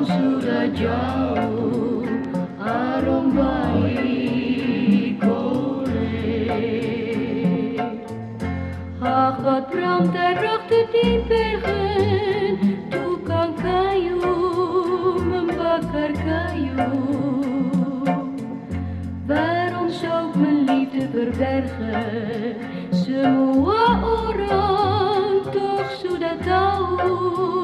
sudah jauh, arung baik oleh Hakot bram terok di bergen, tukang kayu membakar kayu. Waarom zou ik mijn liefde verbergen? Semua orang toch sudah tahu.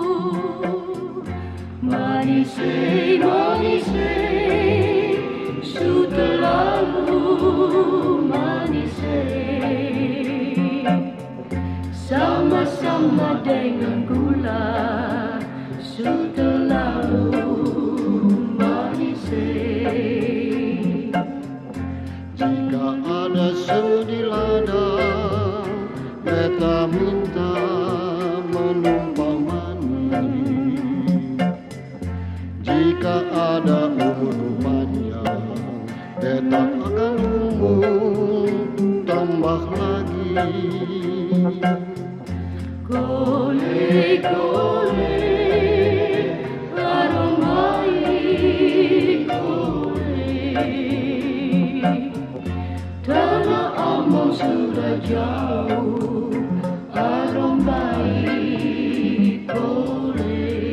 Manisé, manisé, sudah lalu manisé. Sama-sama dengan gula, sudah lalu manisé. Jika ada sedih ladang, beta minta menumpang manis. Jika ada umur panjang, beta akan umur tambah lagi. Gole, gole, arung baik gole. Tanah Ambon sudah jauh, arung baik gole.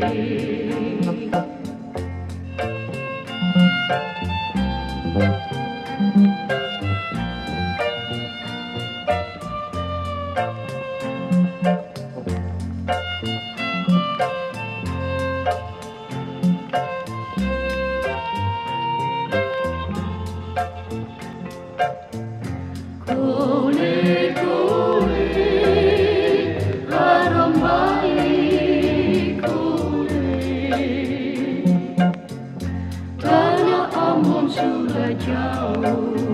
Gole, gole, arung baik gole. Tanah Ambon sudah jauh,